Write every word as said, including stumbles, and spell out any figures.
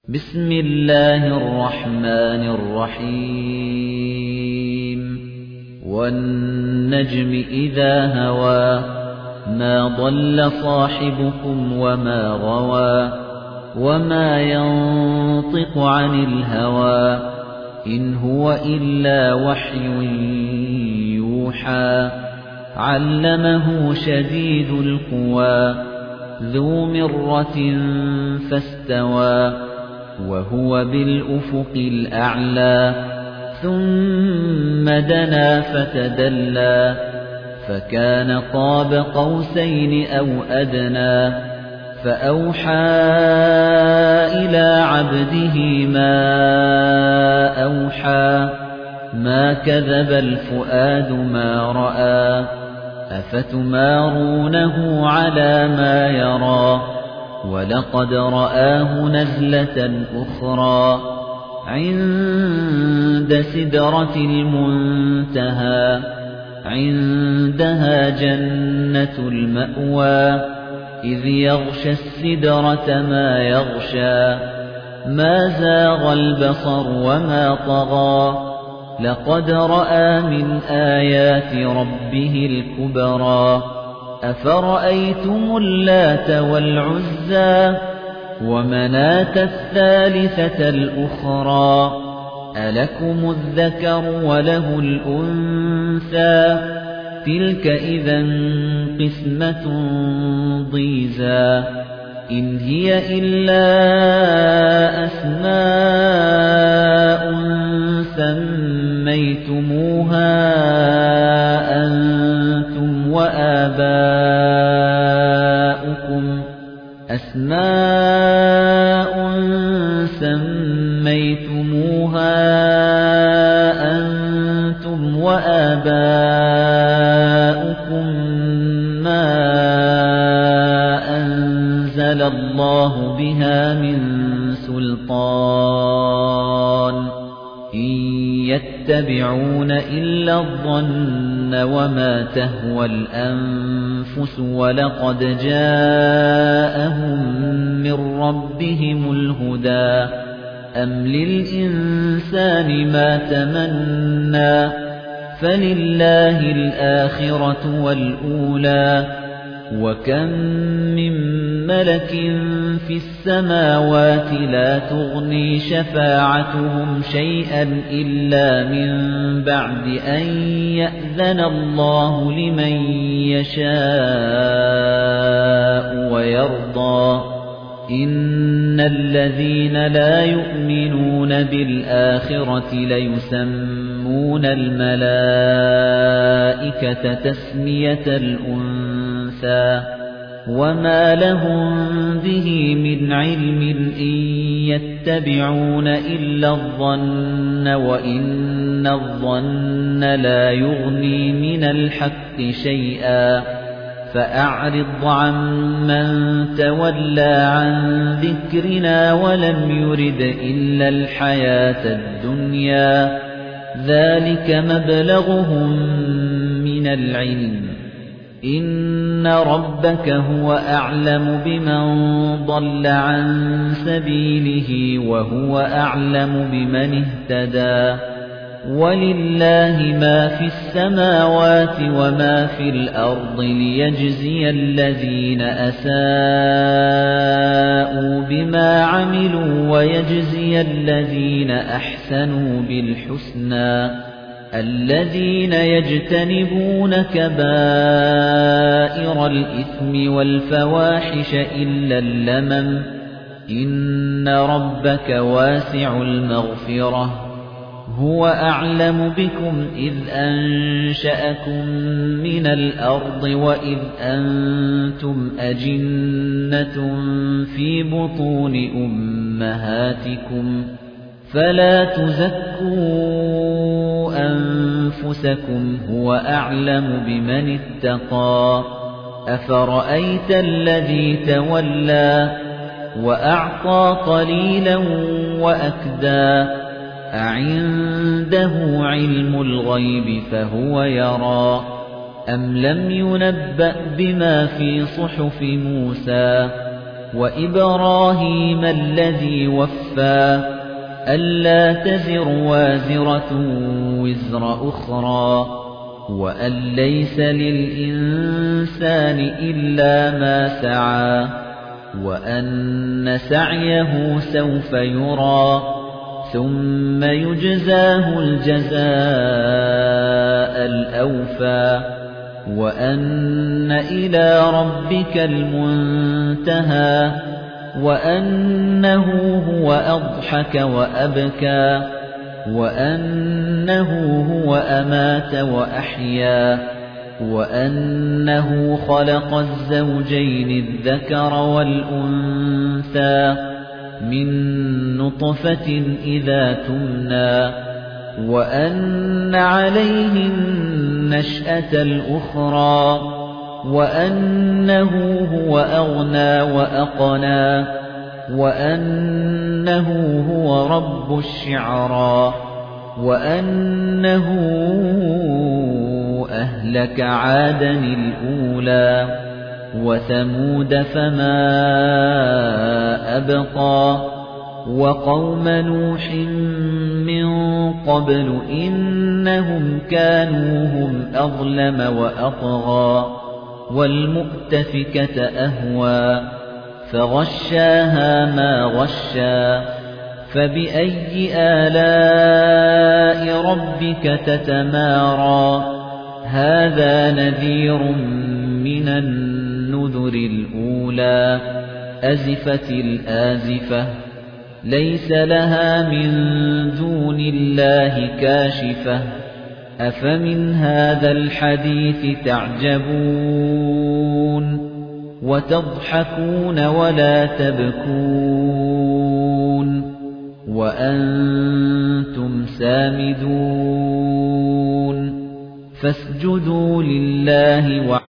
بسم الله الرحمن الرحيم والنجم إذا هوى ما ضل صاحبكم وما غوى وما ينطق عن الهوى إن هو إلا وحي يوحى علمه شديد القوى ذو مرة فاستوى وهو بالأفق الأعلى ثم دنا فتدلى فكان قاب قوسين أو أدنى فأوحى إلى عبده ما أوحى ما كذب الفؤاد ما رأى أفتمارونه على ما يرى ولقد رآه نزلة أخرى عند سدرة المنتهى عندها جنة المأوى إذ يغشى السدرة ما يغشى ما زاغ البصر وما طغى لقد رأى من آيات ربه الكبرى أفرأيتم اللات والعزى ومناة الثالثة الأخرى ألكم الذكر وله الأنثى تلك إذا قسمة ضيزى إن هي إلا أسماء سميتموها أنتم وآباؤكم أسماء سميتموها أنتم وآباؤكم ما أنزل الله بها من سلطان إن يتبعون إلا الظن وما تهوى الأنفس ولقد جاءهم من ربهم الهدى أم للإنسان ما تمنى فلله الآخرة والأولى وكم من ملك في السماوات لا تغني شفاعتهم شيئا إلا من بعد أن يأذن الله لمن يشاء ويرضى إن الذين لا يؤمنون بالآخرة ليسمون الملائكة تسمية الأنثى وما لهم به من علم إن يتبعون إلا الظن وإن الظن لا يغني من الحق شيئا فأعرض عمن تولى عن ذكرنا ولم يرد إلا الحياة الدنيا ذلك مبلغهم من العلم إن ربك هو أعلم بمن ضل عن سبيله وهو أعلم بمن اهتدى ولله ما في السماوات وما في الأرض ليجزي الذين أساءوا بما عملوا ويجزي الذين أحسنوا بالحسنى الذين يجتنبون كبائر الإثم والفواحش إلا اللمم إن ربك واسع المغفرة هو أعلم بكم إذ أنشأكم من الأرض وإذ أنتم أجنة في بطون أمهاتكم فلا تزكوا أنفسكم هو أعلم بمن اتقى أفرأيت الذي تولى وأعطى قليلا وأكدى أعنده علم الغيب فهو يرى أم لم ينبأ بما في صحف موسى وإبراهيم الذي وفى ألا تزر وازرة وزر أخرى وأن ليس للإنسان إلا ما سعى وأن سعيه سوف يرى ثم يجزاه الجزاء الأوفى وأن إلى ربك المنتهى وأنه هو أضحك وأبكى وأنه هو أمات وأحيا وأنه خلق الزوجين الذكر والأنثى من نطفة إذا تمنى وأن عليه النشأة الأخرى وأنه هو أغنى وأقنى وأنه هو رب الشعرى وأنه أهلك عادا الأولى وثمود فما أبقى وقوم نوح من قبل إنهم كانوا هم أظلم وأطغى والمؤتفكة أهوى فغشاها ما غشى فبأي آلاء ربك تتمارى هذا نذير من النذر الأولى أزفت الآزفة ليس لها من دون الله كاشفة أفمن هذا الحديث تعجبون وتضحكون ولا تبكون وأنتم سامدون فاسجدوا لله